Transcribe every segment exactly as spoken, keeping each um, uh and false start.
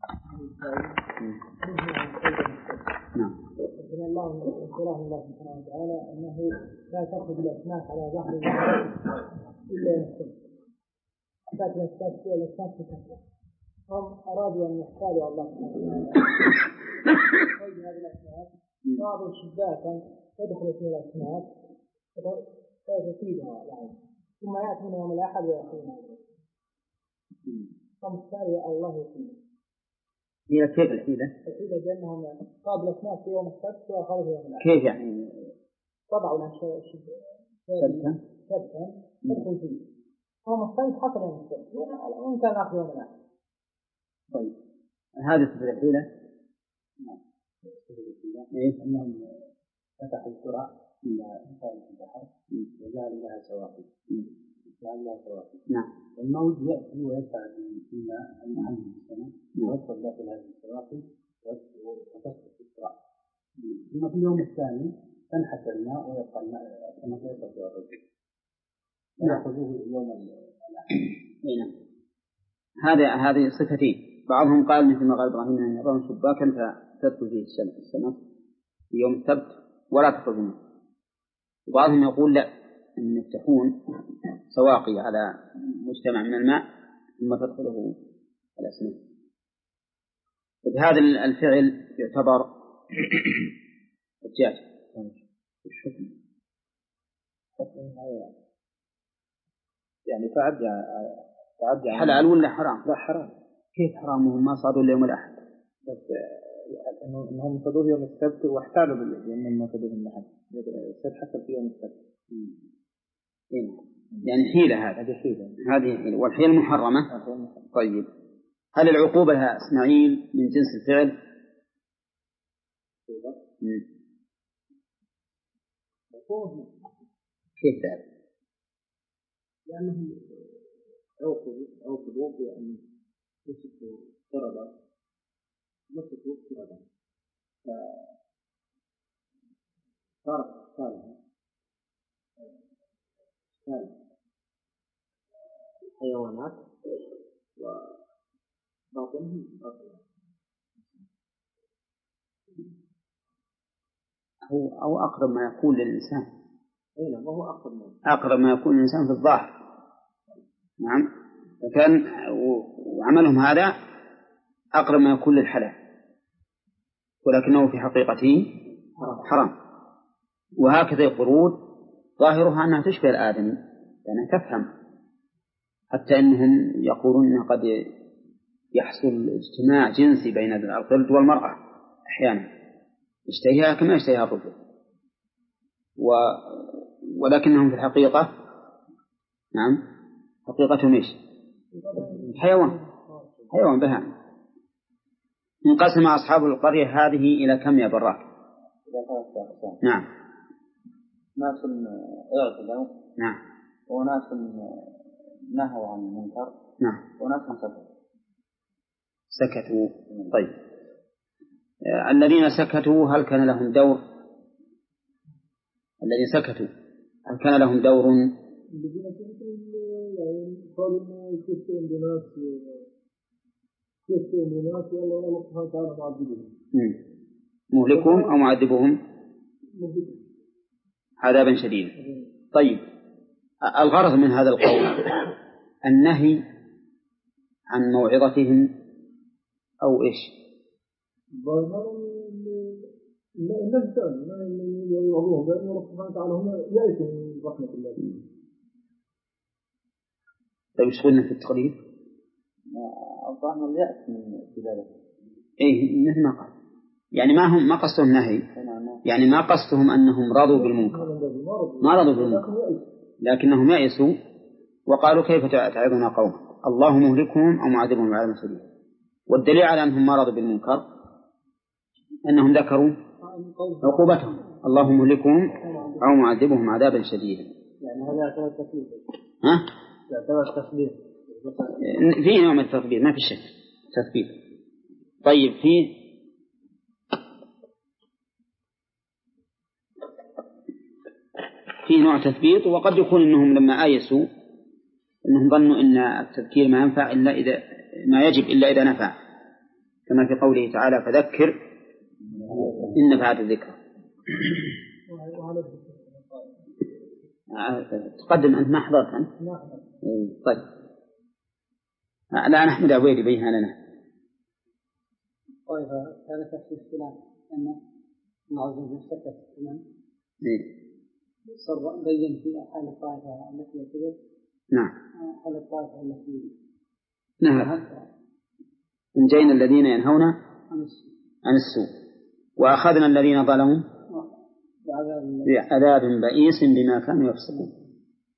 نعم. الله الله الله سبحانه وتعالى أنه لا تأخذ الأسماك على ظهر إلا يستمع. لكن الأسماك هي الأسماك تكفر. هم أرادوا أن يحتالوا الله سبحانه وتعالى هذه الأسماك، بعض شباكا تدخل فيها الأسماك فتفيدها يعني، ثم يأتون يوم الأحد ويأخذونها. فمستعي الله يقيم. هي كيف الحيلة؟ الحيلة بأنهم قابل أسماك في يوم السبت وأخذوا يوم الأحد. كيف يعني؟ طبعوا لها شبكا شبكا تدخل فيه. هو مستعي حصل يوم السبت وإن كان أخذ يوم الأحد. طيب هذا سبب الحيلة؟ إيه أنهم فتحوا القرى إلى خارج البحر وجعلوا لها سواقي. جعلوا لها سواقي. نعم. الموج يأتي ويدفع فيما المحل بالسماء ويدخل داخل هذه السواقي وتسقط في القرى. ثم في اليوم الثاني تنحت الماء ويبقى الماء كما يستطيع الرجل. ويأخذوه يوم الأحد. نعم. هذا هذه صفتين. بعضهم قال مثل ما قال إبراهيم أن يضعون شباكا فتدخل فيه الشمس السماء في يوم السبت ولا تخرج منه. وبعضهم يقول لا، أن يفتحون سواقي على مجتمع من الماء ثم تدخله الأسماك. بهذا الفعل يعتبر الجاج. الشكل يعني تعدى تعدى حلال ولا حرام؟ لا حرام. كيف حرام وهم ما صادوا اليوم الأحد؟ بس إنهم صادوا يوم السبت واحتالوا بأنهم ما صادوا الأحد. السبت حصل في يوم السبت. يعني حيلة هذا. هذه حيلة. هذه حيلة. والحيلة محرمة. طيب هل العقوبة يا إسماعيل من جنس الفعل؟ كيف ذلك؟ لأنهم عوقبوا عوقبوا بأن يسكتوا قردة مسكوا قردة فصارت أشكالها أشكال الحيوانات وباطنهم باطنها هو أو أقرب ما يكون للإنسان. أين وهو أقرب ما أقرب ما يكون الإنسان في الظاهر. نعم. فكان وعملهم هذا أقرب ما يكون للحلال، ولكنه في حقيقته حرام. وهكذا القرود ظاهرها أنها تشبه الآدمي لأنها تفهم، حتى أنهم يقولون أنه قد يحصل اجتماع جنسي بين القرد والمرأة أحيانا، يشتهيها كما يشتهيها الرجل، و... ولكنهم في الحقيقة نعم حقيقتهم إيش؟ حيوان حيوان بهائم. انقسم أصحاب القرية هذه إلى كم يا براك؟ نعم. ناس اعتدوا. نعم. وناس نهوا عن المنكر. نعم. وناس سكتوا. سكتوا. طيب آه الذين سكتوا هل كان لهم دور؟ الذين سكتوا هل كان لهم دور؟ قالوا إنه يكفرون بناس يكفرون بناس والله الله سبحانه وتعالى معذبهم. مهلكهم أو معذبهم عذابا شديدا. طيب الغرض من هذا القول النهي عن موعظتهم أو إيش؟ لا الثاني لا يوعظوهم لأن الله سبحانه وتعالى هم يأتوا من رحمة الله. طيب ايش قلنا في التقليد؟ الظاهر اليأس من ذلك. إيه مثل ما قال، يعني ما هم ما قصدهم نهي، يعني ما قصدهم أنهم رضوا بالمنكر، ما رضوا بالمنكر لكنهم يأسوا وقالوا كيف تعظنا قوم الله مهلكهم أو معذبهم عذابا شديدا. والدليل على أنهم ما رضوا بالمنكر أنهم ذكروا عقوبتهم الله مهلكهم أو معذبهم عذابا شديدا. يعني هذا يعتبر تكبير. ها؟ يعتبر تكبير. في نوع من التكبير ما في شك تكبير. طيب في في نوع تثبيت، وقد يكون إنهم لما آيسوا إنهم ظنوا إن التذكير ما ينفع إلا إذا ما يجب إلا إذا نفع، كما في قوله تعالى فذكر إن نفعت الذكر. تقدم أنت ما حضرت أنت؟ طيب الآن أحمد عبيدي بيها لنا. طيب هذا تفسير الكلام أن الله عز وجل سكت الكلام صار بين في حال الطائفة التي يكذب. نعم. حال الطائفة التي نعم. أنجينا الذين ينهون عن السوء وأخذنا الذين ظلموا بعذاب بئيس بما كانوا يفسقون.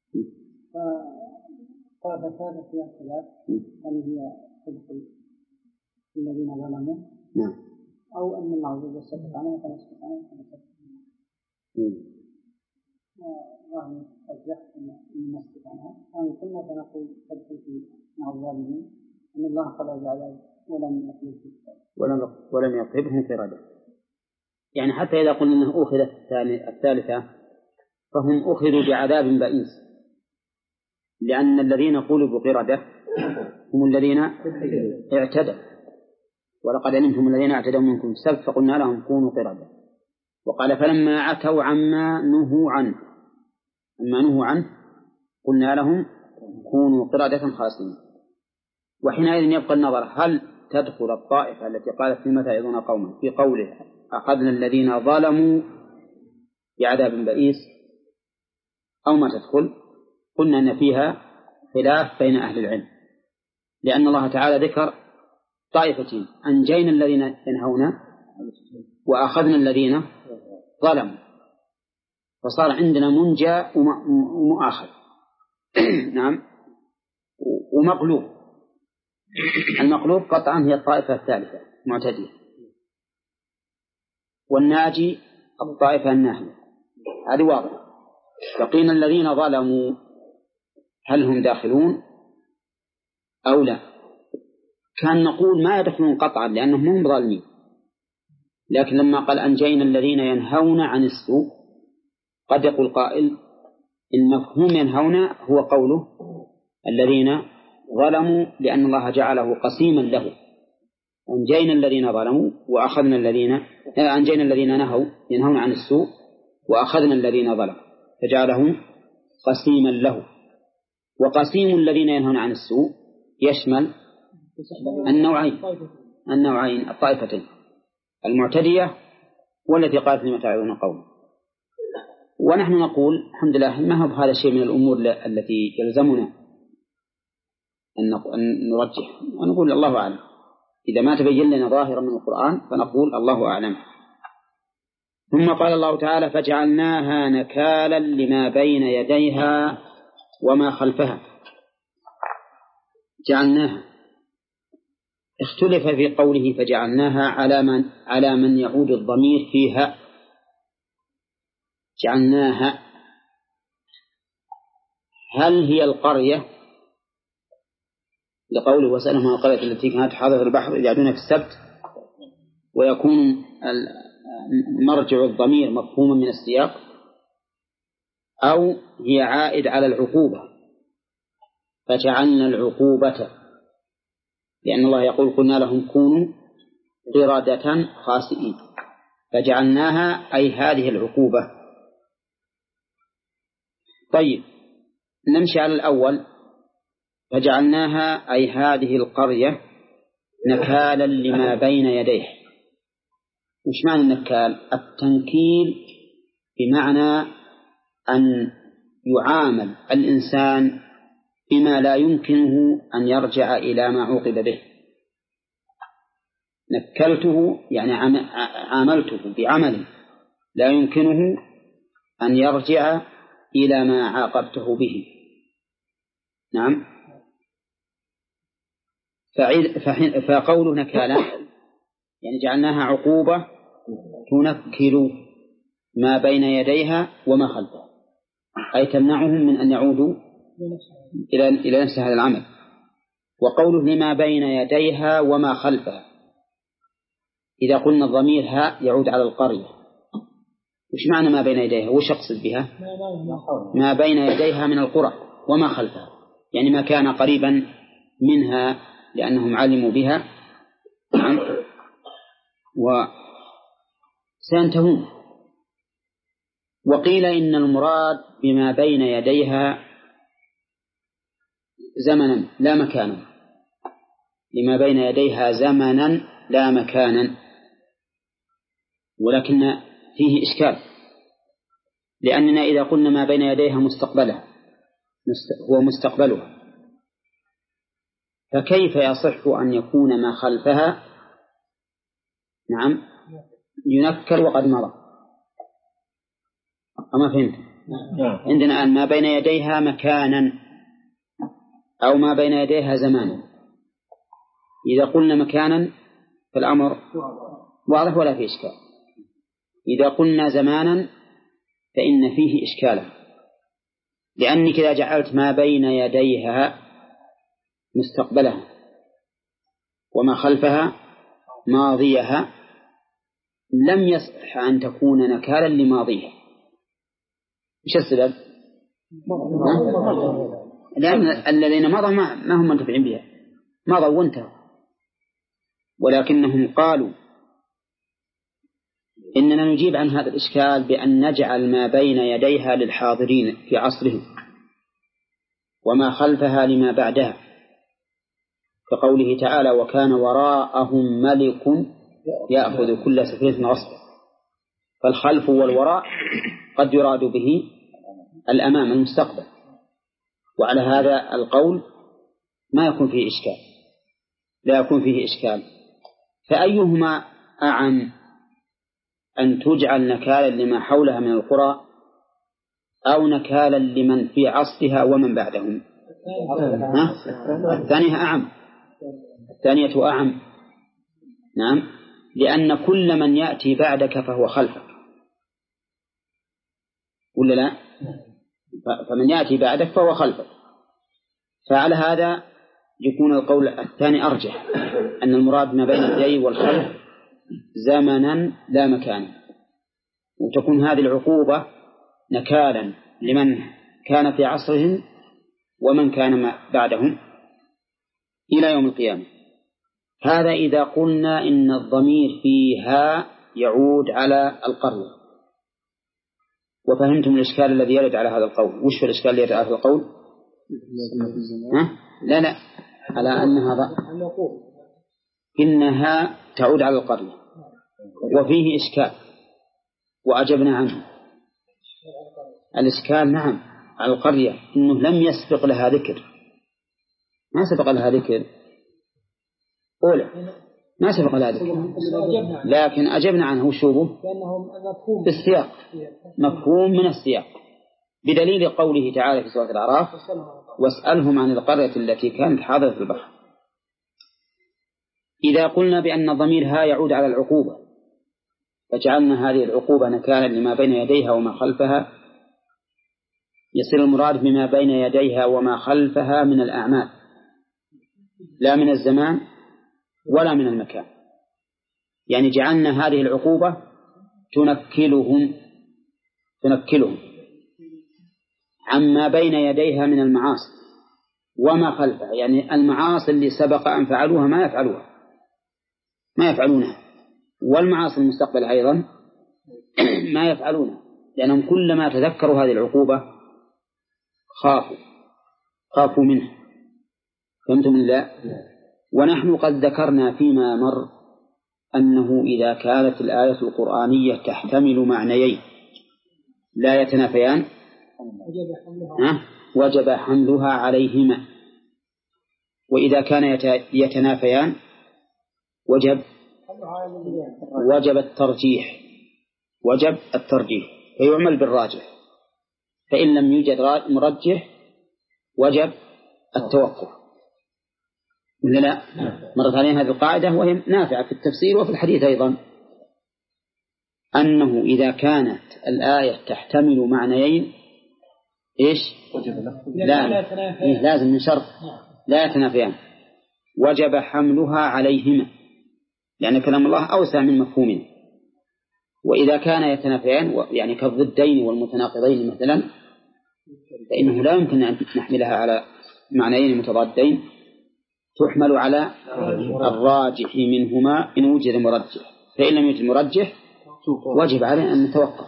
فطائفة ثالثة فيها خلاف هل هي تدخل الذين ظلموا نعم أو أن الله عز وجل سكت عنهم فنسكت عنهم فنسكت عنهم. يعني أرجح أن نسكت عنها أن كنا فنقول تدخل في مع الظالمين أن الله خلق العذاب ولم يقبل ولم ولم يقبلهم قردة. يعني حتى إذا قلنا أنه أخذت الثالثة فهم أخذوا بعذاب بئيس، لأن الذين قلبوا قردة هم الذين اعتدوا، ولقد علمتم الذين اعتدوا منكم السبت فقلنا لهم كونوا قردة. وقال فلما عتوا عما نهوا عنه أما نهوا عنه قلنا لهم كونوا قردة خاسئين. وحينئذ يبقى النظر هل تدخل الطائفة التي قالت فيما تعظون قوما في قوله أخذنا الذين ظلموا بعذاب بئيس أو ما تدخل. قلنا أن فيها خلاف بين أهل العلم، لأن الله تعالى ذكر طائفتين أنجينا الذين ينهون وأخذنا الذين ظلموا، فصار عندنا منجى ومؤاخذ نعم ومقلوب. المقلوب قطعا هي الطائفة الثالثة معتدية، والناجي الطائفة الناهية، هذه واضحة. فقيل الذين ظلموا هل هم داخلون أو لا؟ كان نقول ما يدخلون قطعا لأنهم هم ظالمين، لكن لما قال أنجينا الذين ينهون عن السوء قد يقول قائل إن مفهوم ينهون هو قوله الذين ظلموا، لأن الله جعله قسيما له. أنجينا الذين ظلموا وأخذنا الذين أنجينا الذين نهوا ينهون عن السوء وأخذنا الذين ظلموا، فجعله قسيما له. وقسيم الذين ينهون عن السوء يشمل النوعين النوعين الطائفتين المعتدية والتي قالت لما تعظون قوم. ونحن نقول الحمد لله ما هو هذا شيء من الأمور التي يلزمنا أن نرجح ونقول الله أعلم. إذا ما تبين لنا ظاهرا من القرآن فنقول الله أعلم. ثم قال الله تعالى فجعلناها نكالا لما بين يديها وما خلفها. جعلناها اختلف في قوله فجعلناها على من على من يعود الضمير فيها. جعلناها هل هي القرية لقوله وسألهم عن القرية التي كانت حاضرة البحر إذ يعدون في السبت، ويكون مرجع الضمير مفهوما من السياق، أو هي عائد على العقوبة فجعلنا العقوبة، لأن الله يقول قلنا لهم كونوا قردة خاسئين، فجعلناها أي هذه العقوبة. طيب نمشي على الأول فجعلناها أي هذه القرية نكالا لما بين يديه. مش معنى النكال؟ التنكيل بمعنى أن يعامل الإنسان بما لا يمكنه أن يرجع إلى ما عوقب به. نكلته يعني عاملته بعمل لا يمكنه أن يرجع إلى ما عاقبته به. نعم. فقوله نكالا يعني جعلناها عقوبة تنكل ما بين يديها وما خلفها، أي تمنعهم من أن يعودوا إلى إلى نفس هذا العمل. وقوله لما بين يديها وما خلفها، إذا قلنا الضمير ها يعود على القرية، وش معنى ما بين يديها؟ وش أقصد بها؟ ما بين يديها من القرى وما خلفها، يعني ما كان قريبا منها لأنهم علموا بها وسينتهون. وقيل إن المراد بما بين يديها زمنا لا مكانا، لما بين يديها زمنا لا مكانا، ولكن فيه إشكال، لأننا إذا قلنا ما بين يديها مستقبلها هو مستقبلها، فكيف يصح أن يكون ما خلفها نعم ينكر وقد مضى؟ أما فهمت؟ عندنا الآن ما بين يديها مكانا أو ما بين يديها زمانا. إذا قلنا مكانا فالأمر واضح ولا فيه إشكال. إذا قلنا زمانا فإن فيه إشكالا، لأنك إذا جعلت ما بين يديها مستقبلها وما خلفها ماضيها لم يصح أن تكون نكالا لماضيها. إيش السبب؟ لأن الذين مضوا ما هم منتفعين بها، مضوا وانتهوا، ولكنهم قالوا إننا نجيب عن هذا الإشكال بأن نجعل ما بين يديها للحاضرين في عصرهم وما خلفها لما بعدها، كقوله تعالى وكان وراءهم ملك يأخذ كل سفينة غصبا. فالخلف والوراء قد يراد به الأمام المستقبل، وعلى هذا القول ما يكون فيه إشكال، لا يكون فيه إشكال. فأيهما أعم، أن تجعل نكالا لما حولها من القرى أو نكالا لمن في عصرها ومن بعدهم؟ الثانية أعم، الثانية أعم. نعم، لأن كل من يأتي بعدك فهو خلفك، ولا لا؟ فمن يأتي بعدك فهو خلفك. فعلى هذا يكون القول الثاني أرجح، أن المراد ما بين اليدين والخلف زمنا لا مكانا، وتكون هذه العقوبة نكالا لمن كان في عصرهم ومن كان بعدهم إلى يوم القيامة. هذا إذا قلنا إن الضمير فيها يعود على القرية. وفهمتم الإشكال الذي يرد على هذا القول؟ وش الإشكال الذي يرد على هذا القول؟ ها؟ لا لا، على أنها ض... إنها تعود على القرية، وفيه إشكال وأجبنا عنه. الإشكال نعم على القرية، إنه لم يسبق لها ذكر، ما سبق لها ذكر أولى، ما سبق لها ذكر، لكن أجبنا عنه وشوبه بالسياق، مفهوم من السياق، بدليل قوله تعالى في سورة الأعراف واسألهم عن القرية التي كانت حاضرة البحر. إذا قلنا بأن الضمير ها يعود على العقوبة فجعلنا هذه العقوبة نكالا لما بين يديها وما خلفها، يصير المراد بما بين يديها وما خلفها من الأعمال، لا من الزمان ولا من المكان. يعني جعلنا هذه العقوبة تنكلهم تنكلهم عما بين يديها من المعاصي وما خلفها، يعني المعاصي اللي سبق أن فعلوها ما يفعلوها ما يفعلونها، والمعاصي المستقبل أيضا ما يفعلونها، لأنهم كلما تذكروا هذه العقوبة خافوا خافوا منها. فهمتم الله؟ ونحن قد ذكرنا فيما مر أنه إذا كانت الآية القرآنية تحتمل معنيين لا يتنافيان وجب حملها عليهما، وإذا كان يتنافيان وجب وجب الترجيح وجب الترجيح فيعمل بالراجح، فإن لم يوجد مرجح وجب التوقف. ولا لا؟ مرت علينا هذه القاعدة وهي نافعة في التفسير وفي الحديث أيضا، أنه إذا كانت الآية تحتمل معنيين إيش؟ لا إيه لازم من شرط لا يتنافيان وجب حملها عليهما، لأن كلام الله أوسع من مفهومه. وإذا كان يتنافيان يعني كالضدين والمتناقضين مثلا فإنه لا يمكن أن نحملها على معنيين متضادين، تحمل على الراجح منهما إن وجد مرجح، فإن لم يوجد مرجح واجب عليه أن نتوقف.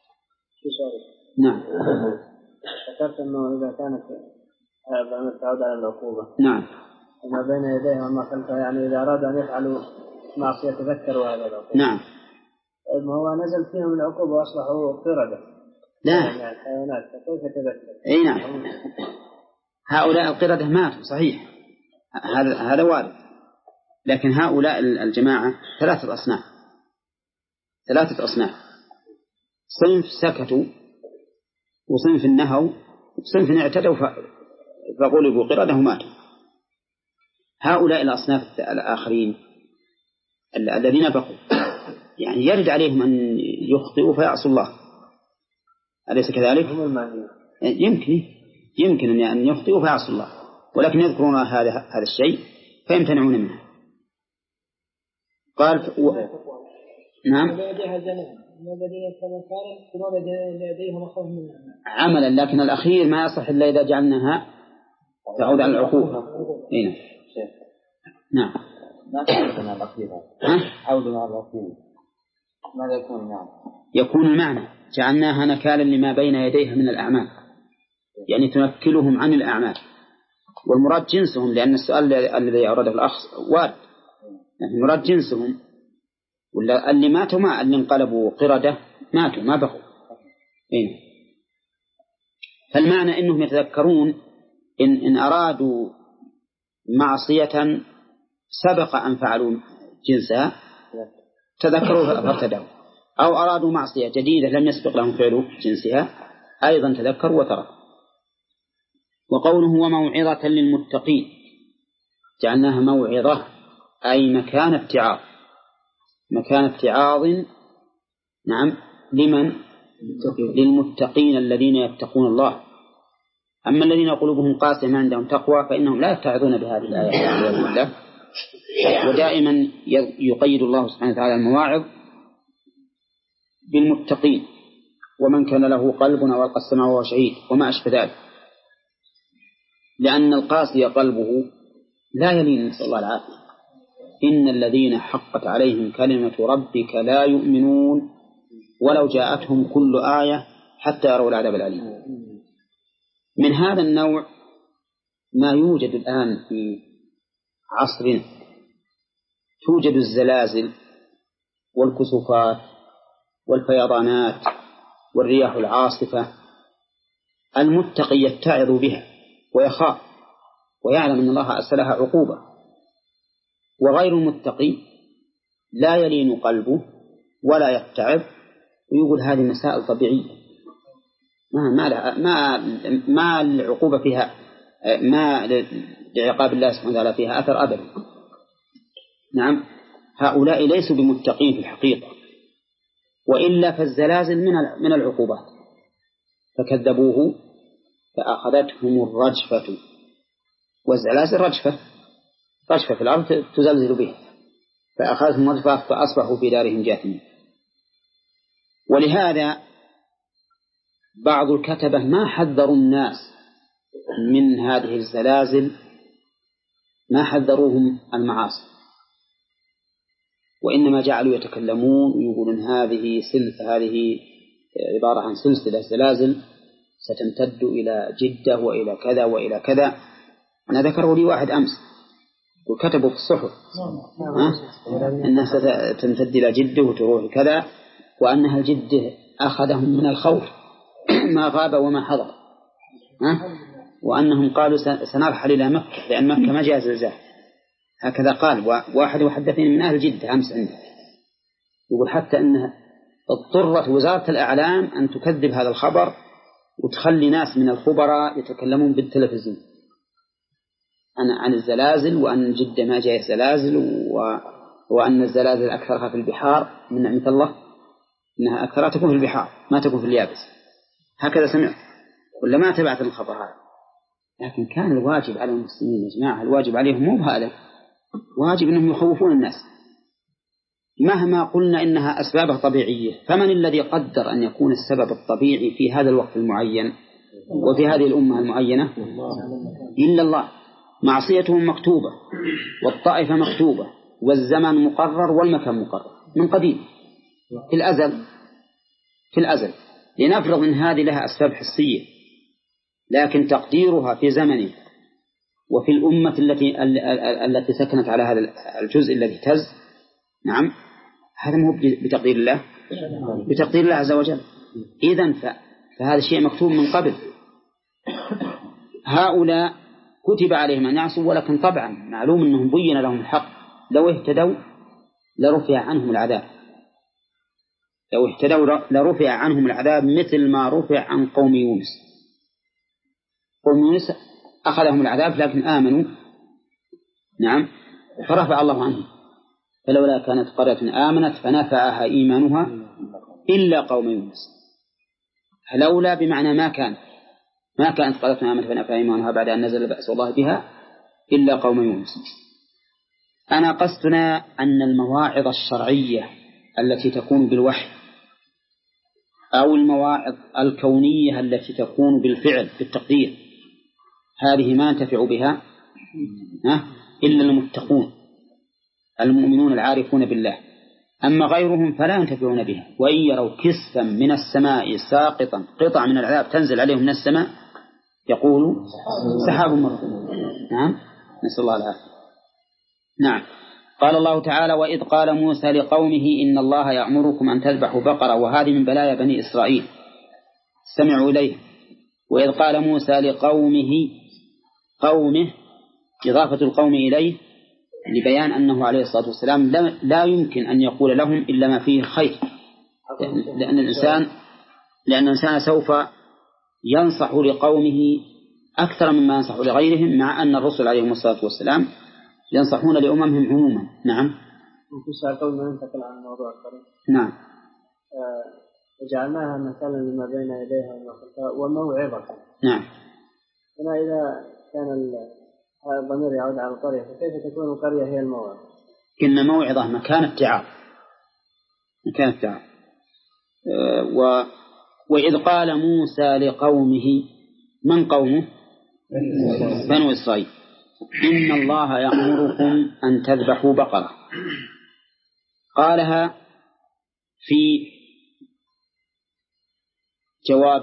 نعم. ذكرت أنه إذا كانت هذا تعود على العقوبة. نعم. وما بين يديها وما خلفها، يعني إذا أراد أن يفعلوا معصية تذكروا هذا العقوبة. نعم. ما هو نزل فيهم العقوبة وأصبحوا قردة. لا. يعني الحيوانات فكيف تذكر؟ أي نعم. هؤلاء القردة ماتوا صحيح، هذا هذا وارد، لكن هؤلاء الجماعة ثلاثة أصناف، ثلاثة أصناف، صنف سكتوا وصنف نهوا وصنف اعتدوا فغلبوا قردة وماتوا. هؤلاء الأصناف الآخرين الذين بقوا يعني يرد عليهم أن يخطئوا فيعصوا الله، أليس كذلك؟ يمكن يمكن أن يخطئوا فيعصوا الله، ولكن يذكرون هذا هذا الشيء فيمتنعون منه. قال و... نعم عملا، لكن الأخير ما يصح إلا إذا جعلناها تعود على العقوبة. إيه. نعم. ما تعودنا الأخيرة عودنا على العقوبة، ماذا يكون المعنى؟ يكون المعنى جعلناها نكالا لما بين يديها من الأعمال، يعني تنكلهم عن الأعمال، والمراد جنسهم، لأن السؤال الذي أورده الأخ وارد، يعني المراد جنسهم، ولا اللي ماتوا ما اللي انقلبوا قردة ماتوا ما بقوا. إيه. فالمعنى إنهم يتذكرون إن, إن أرادوا معصية سبق أن فعلوا جنسها تذكروا فارتدوا، أو أرادوا معصية جديدة لم يسبق لهم فعل جنسها أيضا تذكروا وتركوا. وقوله وموعظة للمتقين، جعلناها موعظة أي مكان ابتعاض، مكان ابتعاض. نعم. لمن؟ للمتقين الذين يتقون الله. أما الذين قلوبهم قاسية ما عندهم تقوى فإنهم لا يتعظون بهذه الآيات. ودائما يقيد الله سبحانه وتعالى المواعظ بالمتقين، ومن كان له قلب أو ألقى السمع وهو شهيد وما أشبه ذلك، لأن القاسي قلبه لا يلين، نسأل الله العافية. إن الذين حقت عليهم كلمة ربك لا يؤمنون ولو جاءتهم كل آية حتى يروا العذاب الأليم. من هذا النوع ما يوجد الآن في عصرنا، توجد الزلازل والكسوفات والفيضانات والرياح العاصفة. المتقي يتعظ بها ويخاف ويعلم أن الله أرسلها عقوبة، وغير المتقي لا يلين قلبه ولا يتعظ ويقول هذه مسائل طبيعية ما ما ما ما العقوبة فيها، ما لعقاب الله سبحانه وتعالى فيها أثر أبدا. نعم. هؤلاء ليسوا بمتقين في الحقيقة، وإلا فالزلازل من من العقوبات، فكذبوه فأخذتهم الرجفة، والزلازل رجفة رجفة في الأرض تزلزل به، فأخذتهم الرجفة فأصبحوا في دارهم جاثمين. ولهذا بعض الكتبة ما حذروا الناس من هذه الزلازل، ما حذروهم المعاصي، وإنما جعلوا يتكلمون ويقولون هذه سلسلة، هذه عبارة عن سلسلة زلازل ستمتد إلى جدة وإلى كذا وإلى كذا. أنا ذكره لي واحد أمس وكتبوا في الصحف أنها ستمتد إلى جدة وتروح كذا، وأنها الجدة أخذهم من الخوف ما غاب وما حضر، وأنهم قالوا سنرحل إلى مكة لأن مكة ما جاء زلزال. هكذا قال واحد وحدثني من أهل جدة أمس عنده، يقول حتى أنها اضطرت وزارة الإعلام أن تكذب هذا الخبر وتخلي ناس من الخبراء يتكلمون بالتلفزيون عن عن الزلازل، وأن جدة ما جاء زلازل، و... وأن الزلازل أكثرها في البحار من نعمة الله، إنها أكثرها تكون في البحار ما تكون في اليابس. هكذا سمعت ولا ما تبعت الخبر هذا. لكن كان الواجب على المسلمين يا جماعة، الواجب عليهم مو بهذا، واجب أنهم يخوفون الناس. مهما قلنا إنها أسباب طبيعية، فمن الذي قدر أن يكون السبب الطبيعي في هذا الوقت المعين وفي هذه الأمة المعينة؟ إلا الله. معصيتهم مكتوبة، والطائفة مكتوبة، والزمن مقرر، والمكان مقرر. من قديم في الأزل في الأزل لنفرض أن هذه لها أسباب حسية، لكن تقديرها في زمنه وفي الأمة التي التي سكنت على هذا الجزء الذي اهتز، نعم، هذا مو بتقدير الله، بتقدير الله عز وجل. إذن فهذا الشيء مكتوب من قبل. هؤلاء كتب عليهم أن يعصوا، ولكن طبعا معلوم أنهم بين لهم الحق، لو اهتدوا لرفع عنهم العذاب، لو اهتدوا لرفع عنهم العذاب مثل ما رفع عن قوم يونس. قوم يونس أخذهم العذاب لكن آمنوا، نعم، فرفع الله عنهم. فلولا كانت قرية آمنت فنفعها إيمانها إلا قوم يونس. لولا بمعنى ما كان ما كانت قرية آمنت فنفعها إيمانها بعد أن نزل بأس الله بها إلا قوم يونس. أنا قصدنا أن المواعظ الشرعية التي تكون بالوحي أو المواعظ الكونية التي تكون بالفعل بالتقدير، هذه ما ينتفع بها إلا المتقون المؤمنون العارفون بالله، أما غيرهم فلا ينتفعون بها. وإن يروا كسفا من السماء ساقطا قطع من العذاب تنزل عليهم من السماء يقولوا سحاب مركوم. نعم، نسأل الله العافية. نعم. قال الله تعالى: وإذ قال موسى لقومه إن الله يأمركم أن تذبحوا بقرة، وهذه من بلايا بني إسرائيل استمعوا إليه. وإذ قال موسى لقومه، قومه إضافة القوم إليه لبيان أنه عليه الصلاة والسلام لا يمكن أن يقول لهم إلا ما فيه خير، لأن الإنسان لأن الإنسان سوف ينصح لقومه أكثر مما ينصح لغيرهم، مع أن الرسل عليهم الصلاة والسلام ينصحون لأممهم عموما. نعم. ممكن سؤال قبل ما ننتقل عن موضوع القرية. نعم. وجعلناها مثلا لما بين يديها وموعظة. نعم. هنا إذا كان الضمير يعود على القرية فكيف تكون القرية هي الموعظة؟ إن موعظة مكان اتعاظ، مكان اتعاظ. و وإذ قال موسى لقومه، من قومه؟ بنو إسرائيل، إن الله يأمركم أن تذبحوا بقرة. قالها في جواب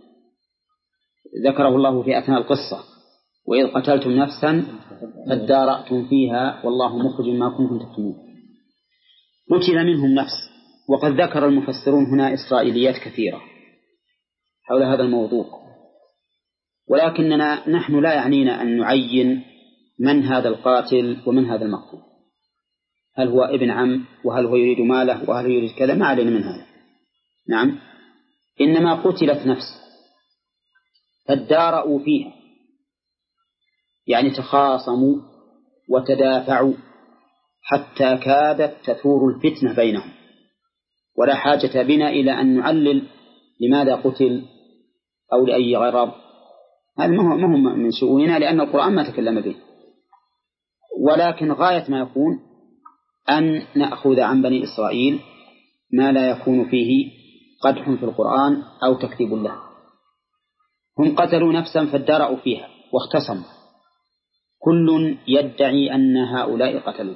ذكره الله في أثناء القصة: وإذ قتلتم نفسا فادارأتم فيها والله مخرج ما كنتم تكتمون. قتل منهم نفس، وقد ذكر المفسرون هنا إسرائيليات كثيرة حول هذا الموضوع، ولكننا نحن لا يعنينا أن نعين من هذا القاتل ومن هذا المقتول، هل هو ابن عم وهل هو يريد ماله وهل هو يريد كذا، ما علينا من هذا. نعم. إنما قتلت نفس فادارأوا فيها، يعني تخاصموا وتدافعوا حتى كادت تثور الفتنة بينهم، ولا حاجة بنا إلى أن نعلل لماذا قتل أو لأي غرض، هذا ما هو من شؤوننا، لأن القرآن ما تكلم به. ولكن غاية ما يكون أن نأخذ عن بني إسرائيل ما لا يكون فيه قدح في القرآن أو تكذيب له. هم قتلوا نفسا فادارأوا فيها واختصموا، كل يدعي أن هؤلاء قتلوا،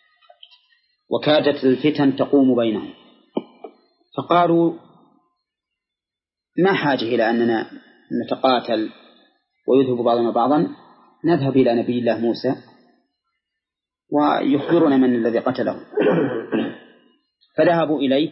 وكادت الفتن تقوم بينهم، فقالوا ما حاجة إلى أننا نتقاتل ويذهب بعضنا بعضا، نذهب إلى نبي الله موسى ويخبرنا من الذي قتله. فذهبوا إليه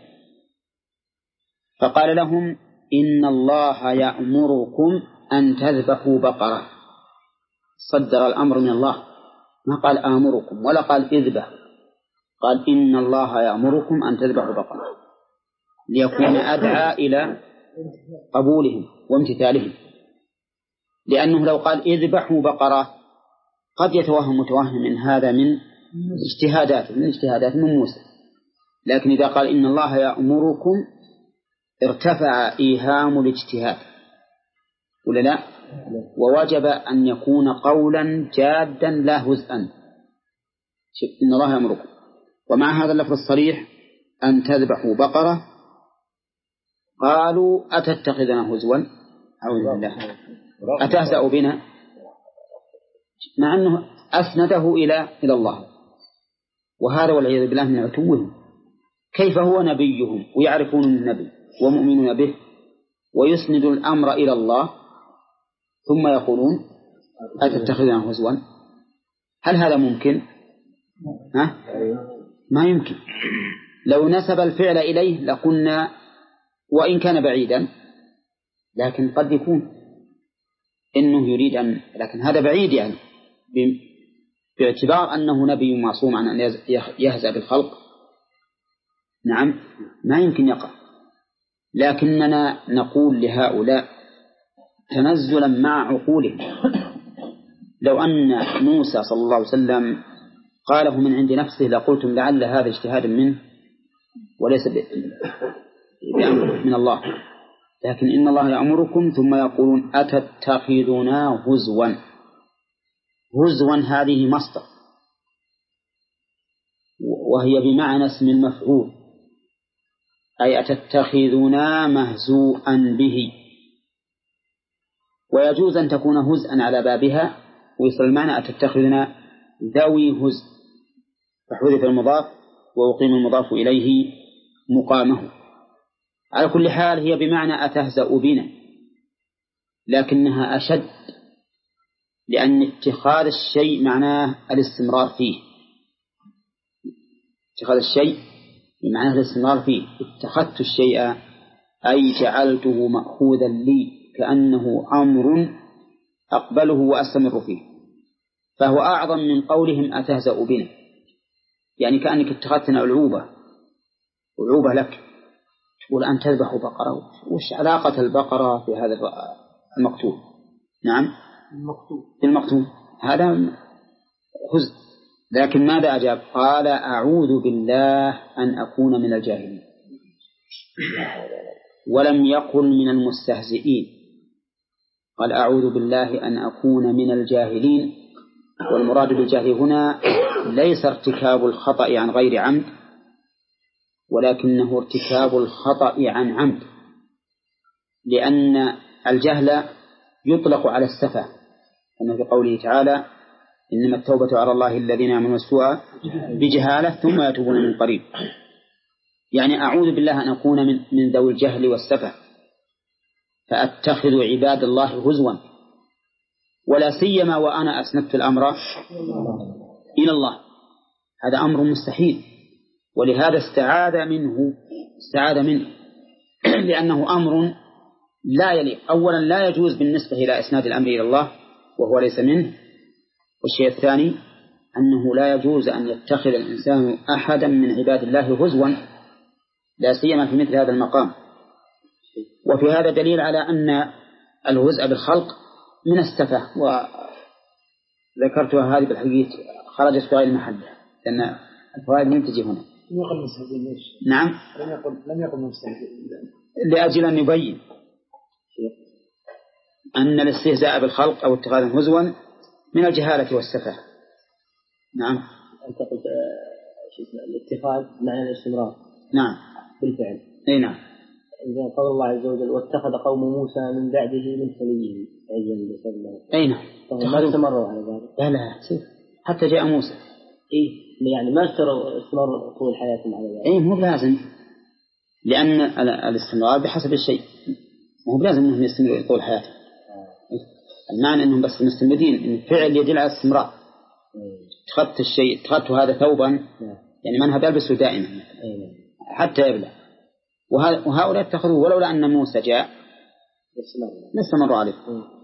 فقال لهم إن الله يأمركم أن تذبحوا بقرة. صدر الأمر من الله، ما قال آمركم ولا قال اذبح، قال إن الله يأمركم أن تذبحوا بقرة، ليكون أدعى إلى قبولهم وامتثالهم. لأنه لو قال اذبحوا بقرة قد يتوهم متوهم من هذا من اجتهادات من اجتهادات من موسى، لكن إذا قال إن الله يأمركم ارتفع إيهام الاجتهاد ولا لا؟ ووجب أن يكون قولا جادا لا هزءا. إن الله يأمركم، ومع هذا اللفظ الصريح أن تذبحوا بقرة، قالوا أتتخذنا هزوا؟ أعوذ بالله، أتهزأ بنا؟ مع أنه أسنده إلى إلى الله، وهذا والعياذ بالله من عتوهم، كيف هو نبيهم ويعرفون النبي ومؤمنون به ويسند الأمر إلى الله ثم يقولون أتتخذنا هزوا؟ هل هذا ممكن؟ ها؟ ما يمكن. لو نسب الفعل إليه لقلنا وإن كان بعيدا، لكن قد يكون إنه يريد أن، لكن هذا بعيد يعني باعتبار أنه نبي معصوم عن أن يهزأ بالخلق. نعم ما يمكن يقع. لكننا نقول لهؤلاء تنزلا مع عقولهم، لو أن موسى صلى الله عليه وسلم قاله من عند نفسه لقلتم لعل هذا اجتهاد منه وليس بأمر من الله، لكن إن الله يأمركم ثم يقولون أتتخذنا هزوا. هزوا هذه مصدر وهي بمعنى اسم المفعول، أي أتتخذنا مهزوءا به، ويجوز أن تكون هزءا على بابها ويصل المعنى أتتخذنا ذوي هزء، فحذف المضاف وأقيم المضاف إليه مقامه. على كل حال هي بمعنى أتهزأ بنا، لكنها أشد، لأن اتخاذ الشيء معناه الاستمرار فيه. اتخاذ الشيء بمعنى الاستمرار فيه. اتخذت الشيء أي جعلته مأخوذا لي، كأنه أمر أقبله وأستمر فيه، فهو أعظم من قولهم أتهزأ بنا، يعني كأنك اتخذتنا ألعوبة ألعوبة لك، تقول أن تذبح بقرة، وش علاقة البقرة في هذا المقتول؟ نعم المقتول المقتول هذا هزء. لكن ماذا أجاب؟ قال أعوذ بالله أن أكون من الجاهلين، ولم يقل من المستهزئين، قال أعوذ بالله أن أكون من الجاهلين. والمراد بالجهل هنا ليس ارتكاب الخطأ عن غير عمد، ولكنه ارتكاب الخطأ عن عمد، لأن الجهل يطلق على السفة، كما في قوله تعالى إنما التوبة على الله الذين يعملون السوء بجهالة ثم يتوبون من قريب. يعني أعوذ بالله أن أكون من, من ذوي الجهل والسفة فأتخذ عباد الله هزوا، ولا سيما وأنا أسندت الأمر إلى الله، هذا أمر مستحيل. ولهذا استعاذ منه استعاذ منه لأنه أمر لا يليق. أولا لا يجوز بالنسبة إلى إسناد الأمر إلى الله وهو ليس منه، والشيء الثاني أنه لا يجوز أن يتخذ الإنسان أحدا من عباد الله هزوا، لا سيما في مثل هذا المقام. وفي هذا دليل على أن الهزء بالخلق من السفة، وذكرتها هذه بالحقيقة خرجت في غير المحل لأن الفوائد لم تجي هنا. لم يقل مستهزئين ليش؟ نعم لم يقل لم يقل مستهزئين لأجل أن يبين أن الاستهزاء بالخلق أو اتخاذ هزوا من الجهالة والسفة. نعم أنت قلت الاتخاذ معنى الاستمرار. نعم بالفعل. أي نعم. إذا قول الله عز وجل واتخذ قوم موسى من بعده من حليه عجلا بسبله. أي نعم. ما استمروا على ذلك. لا لا حتى جاء موسى. إيه يعني ما استمروا طول حياتهم على ذلك. إيه مو لازم، لأن الاستمرار بحسب الشيء، مو لازم أنهم يستمروا طول حياتهم. المعنى أنهم بس مستمرين، إن الفعل يدل على الاستمرار. اتخذت الشيء اتخذت هذا ثوبا يعني من هذا يلبسه دائما حتى يبلغ، وهؤلاء اتخذوه ولولا أن موسى جاء لا استمروا عليه.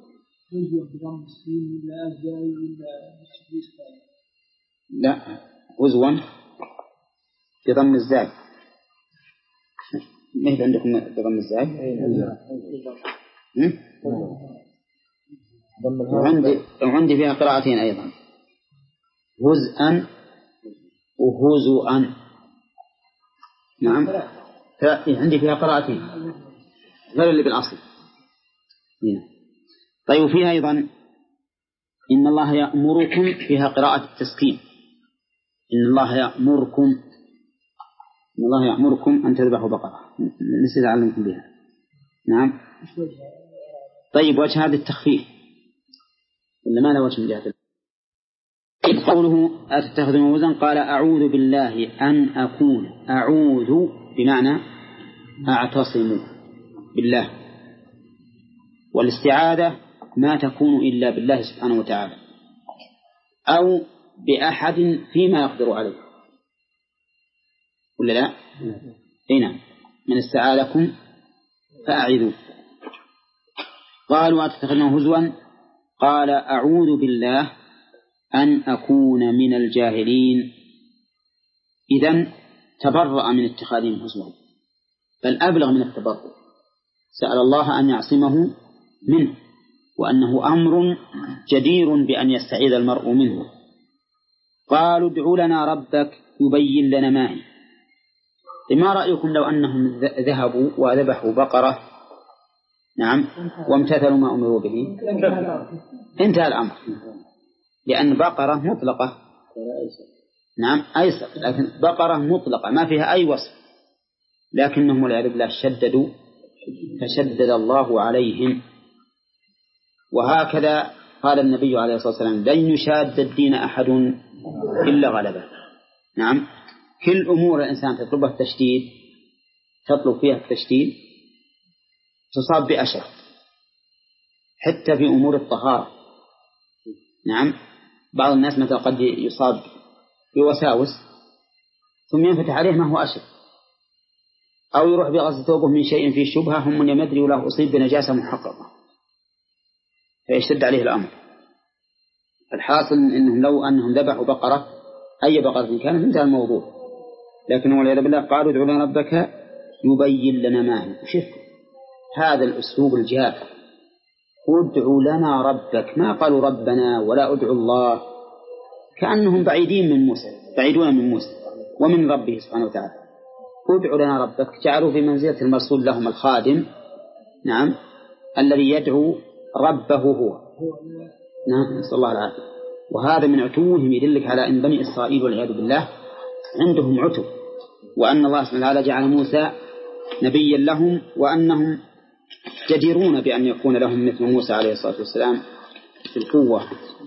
لا هزوا بضم الزاي. ما هي عندكم بضم الزاي؟ وعندي وعندي فيها قراءتين أيضا، هزءا وهزوءا. نعم عندي فيها قراءتين غير اللي بالأصل. طيب فيها أيضا إن الله يأمركم، فيها قراءة التسكين، إن الله يأمركم إن الله يأمركم أن تذبحوا بقرة، نسيت أعلمكم بها. نعم. طيب وجه هذا التخفيف إلا ما له وجه من جهة قوله أتتخذون وزنا قال أعوذ بالله أن أكون أعوذ بمعنى أعتصم بالله، والاستعاذة ما تكون إلا بالله سبحانه وتعالى أو بأحد فيما يقدر عليه، ولا لا؟ هنا من استعاذكم فأعذوا. قالوا أتتخذون هزوا قال أعوذ بالله أن أكون من الجاهلين. إذن تبرأ من اتخاذهم هزوا، بل أبلغ من التبرؤ، سأل الله أن يعصمه منه، وأنه أمر جدير بأن يستعيذ المرء منه. قالوا ادع لنا ربك يبين لنا ما هي. ما رأيكم لو أنهم ذهبوا وذبحوا بقرة نعم وامتثلوا ما أمروا به؟ انتهى الأمر، لأن بقرة مطلقة نعم أيسر، لكن بقرة مطلقة ما فيها أي وصف، لكنهم والعياذ بالله شددوا فشدد الله عليهم. وهكذا قال النبي عليه الصلاة والسلام لن يشاد الدين أحد إلا غلبه. نعم كل أمور الإنسان تطلبها التشديد تطلب فيها التشديد تصاب بأشر، حتى في أمور الطهارة. نعم بعض الناس مثلا قد يصاب بوساوس ثم ينفتح عليه ما هو أشر، أو يروح بغسل ثوبه من شيء فيه شبهة هم من يمدري وله أصيب بنجاسة محققة فيشتد عليه الأمر. الحاصل إنهم لو أنهم ذبحوا بقرة أي بقرة كانت انتهى الموضوع، لكن والعياذ بالله قالوا ادع لنا ربك يبين لنا ما هي. شوف هذا الأسلوب الجاف، ادعوا لنا ربك، ما قالوا ربنا ولا ادعوا الله، كأنهم بعيدين من موسى بعيدون من موسى ومن ربه سبحانه وتعالى. ادعوا لنا ربك جعلوا في منزلة المرسول لهم الخادم نعم الذي يدعو ربه هو نعم نسأل الله العافية. وهذا من عتوهم يدلك على أن بني إسرائيل والعياذ بالله عندهم عتو، وأن الله سبحانه وتعالى جعل موسى نبيا لهم، وأنهم جديرون بأن يكون لهم مثل موسى عليه الصلاة والسلام في القوة.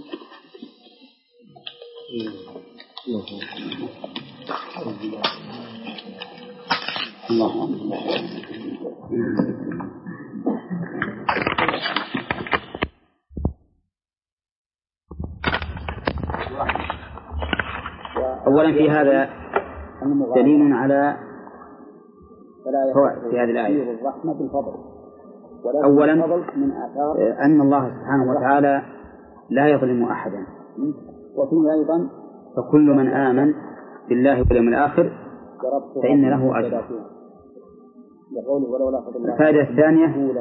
الله أولا في هذا دليل على فوائد في هذه الآية. أولا أن الله سبحانه وتعالى لا يظلم أحدا، وفيه أيضا فكل من آمن بالله واليوم الآخر فإن له أجر. الفائدة الثانية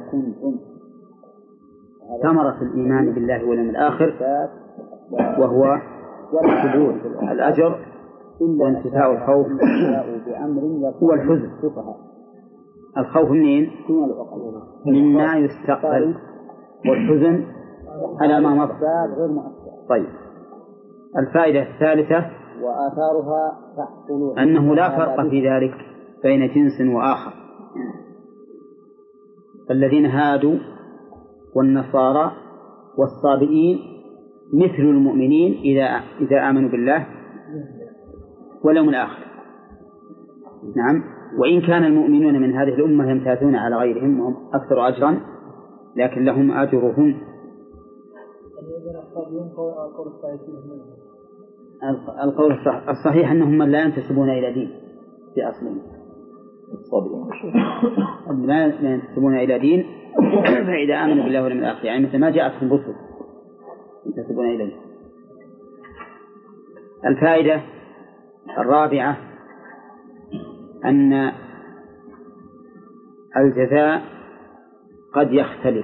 ثمرة الإيمان بالله واليوم الآخر، وهو ثبوت الأجر وانتفاء الخوف هو الحزن. الخوف منين؟ مما يستقبل، والحزن على ما مضى. طيب الفائدة الثالثة أنه لا فرق في ذلك بين جنس وآخر، فالذين هادوا والنصارى والصابئين مثل المؤمنين إذا إذا آمنوا بالله واليوم الآخر. نعم وإن كان المؤمنون من هذه الأمة يمتازون على غيرهم وهم أكثر أجرا لكن لهم أجرهم. القول الصحيح أنهم من لا ينتسبون إلى دين في أصلهم، لا ينتسبون إلى دين فإذا آمنوا بالله واليوم الآخر يعني مثل ما جاءتهم رسل ينتسبون إليه. الفائدة الرابعة أن الجزاء قد يختلف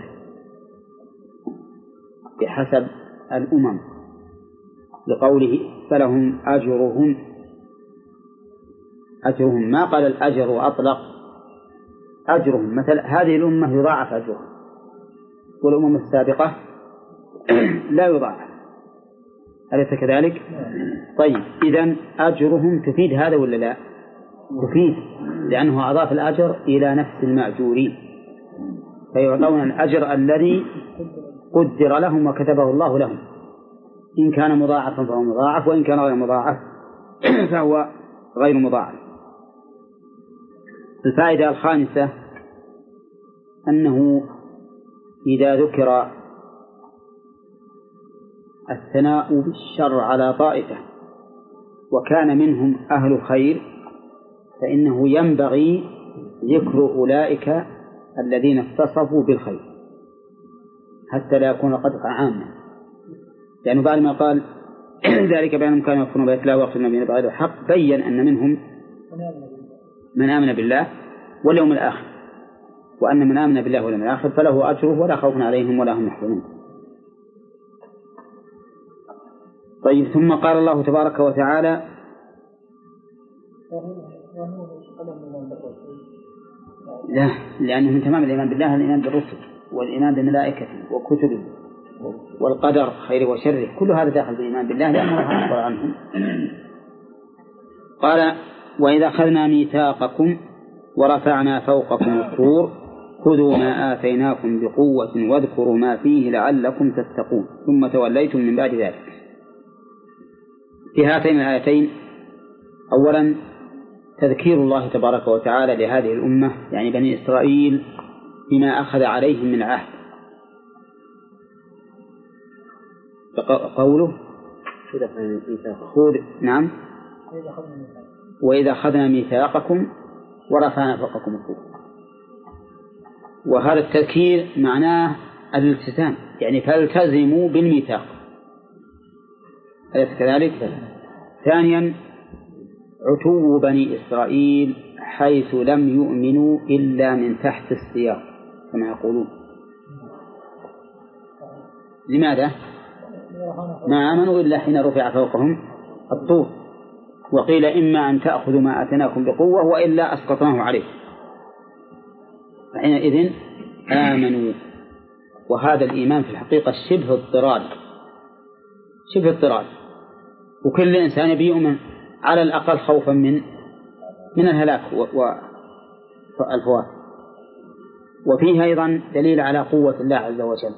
بحسب الأمم، لقوله فلهم أجرهم أجرهم ما قال الأجر وأطلق أجرهم. مثل هذه الأمة يضاعف أجرها والأمم السابقة لا يضاعف، أليس كذلك؟ طيب إذن أجرهم تفيد هذا ولا لا؟ تفيد، لأنه أضاف الأجر إلى نفس المأجورين فيعطون الأجر الذي قدر لهم وكتبه الله لهم. إن كان مضاعفا فهو مضاعف، وإن كان غير مضاعف فهو غير مضاعف. الفائدة الخامسة أنه إذا ذكر الثناء بالشر على طائفة وكان منهم أهل خير فإنه ينبغي ذكر أولئك الذين اتصفوا بالخير حتى لا يكون قدح عاما، لأنه بعد ما قال ذلك بأنهم كانوا يكفرون بآيات الله ويقتلون النبيين بغير الحق بين أن منهم من آمن بالله واليوم الآخر، وأن من آمن بالله واليوم الآخر فله أجره ولا خوف عليهم ولا هم يحزنون. طيب، ثم قال الله تبارك وتعالى لا، لأنه من تمام الإيمان بالله الإيمان بالرسل والإيمان بالملائكة وكتبه والقدر خيره وشره، كل هذا داخل بالإيمان بالله لأنه الله أخبر عنهم. قال وإذا أخذنا ميثاقكم ورفعنا فوقكم الطور خذوا ما آتيناكم بقوة واذكروا ما فيه لعلكم تتقون ثم توليتم من بعد ذلك. في هاتين الآيتين أولا تذكير الله تبارك وتعالى لهذه الأمة يعني بني إسرائيل بما أخذ عليهم من عهد، قوله خذ نعم وإذا أخذنا ميثاقكم ورفعنا فوقكم الطور، وهذا التذكير معناه الالتزام، يعني فالتزموا بالميثاق، أليس كذلك؟ ثانيا عتو بني إسرائيل حيث لم يؤمنوا إلا من تحت السياق كما يقولون. لماذا؟ ما آمنوا إلا حين رفع فوقهم الطور، وقيل إما أن تأخذوا ما آتناكم بقوة وإلا أسقطناه عليه، فحينئذ آمنوا. وهذا الإيمان في الحقيقة شبه اضطراد، شبه اضطراد، وكل إنسان يؤمن على الأقل خوفا من من الهلاك والفوات. وفيه أيضا دليل على قوة الله عز وجل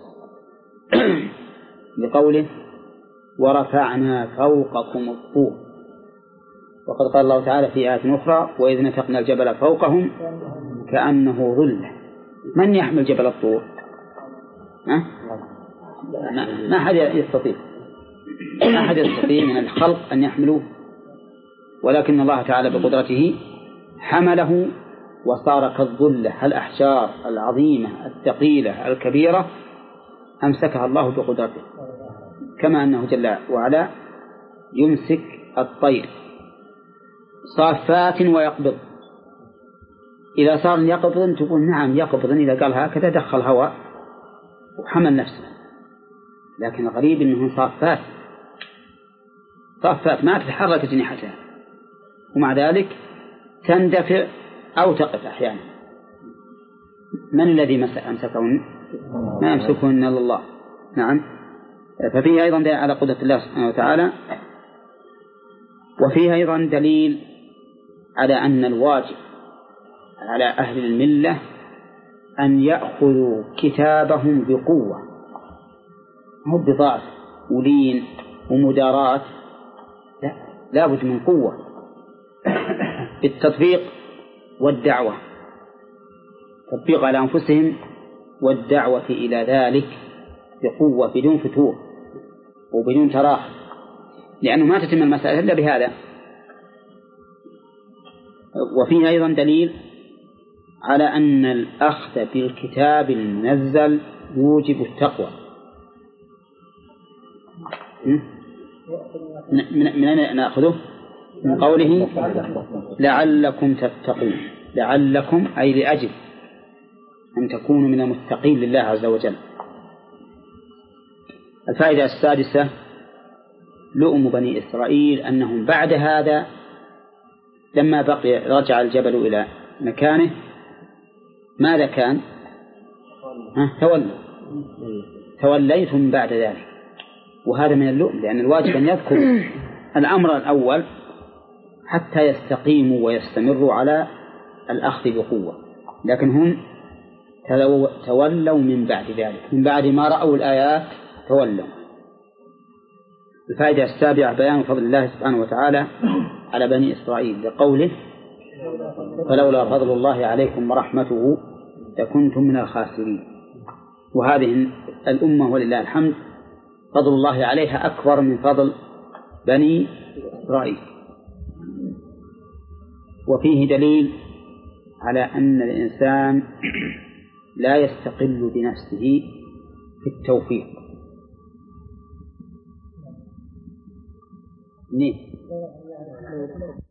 لقوله ورفعنا فوقكم الطور، وقد قال الله تعالى في آية أخرى وإذ نتقنا الجبل فوقهم كأنه ظلة. من يحمل جبل الطور؟ أه؟ ما أحد يستطيع ما أحد يستطيع من الخلق أن يحملوه، ولكن الله تعالى بقدرته حمله وصار كالظلة الأحجار العظيمة الثقيلة الكبيرة أمسكها الله بقدرته، كما أنه جل وعلا يمسك الطير صافات ويقبض، إذا صار يقبض تقول نعم يقبض، إذا قال هكذا دخل هواء وحمل نفسه، لكن الغريب أنه صافات صافات ما تتحرك جناحتها، ومع ذلك تندفع أو تقف أحيانا. من الذي أمسكهن؟ ما يمسكهن إلا الله. نعم. ففيه أيضا دليل على قدرة الله سبحانه وتعالى، وفيه أيضا دليل على أن الواجب على أهل الملة أن يأخذوا كتابهم بقوة، مو بضعف ولين ومدارات، لا، لا بد من قوة بالتطبيق والدعوة، تطبيق على أنفسهم والدعوة إلى ذلك بقوة بدون فتور وبدون تراخي، لأنه ما تتم المسألة إلا بهذا. وفيه أيضا دليل على أن الأخذ بالكتاب المنزل يوجب التقوى. من أين نأخذه؟ من قوله لعلكم تتقون، لعلكم أي لأجل أن تكونوا من المتقين لله عز وجل. الفائدة السادسة لؤم بني إسرائيل أنهم بعد هذا لما بقي رجع الجبل إلى مكانه ماذا كان؟ تولوا توليتم بعد ذلك، وهذا من اللؤم، لأن الواجب أن يذكر الأمر الأول حتى يستقيموا ويستمروا على الأخذ بقوة، لكن هم تولوا من بعد ذلك، من بعد ما رأوا الآيات تولوا. الفائدة السابعة بيان فضل الله سبحانه وتعالى على بني إسرائيل لقوله فلولا فضل الله عليكم ورحمته لكنتم من الخاسرين. وهذه الأمة ولله الحمد فضل الله عليها أكبر من فضل بني إسرائيل. وفيه دليل على أن الإنسان لا يستقل بنفسه في التوفيق. نعم.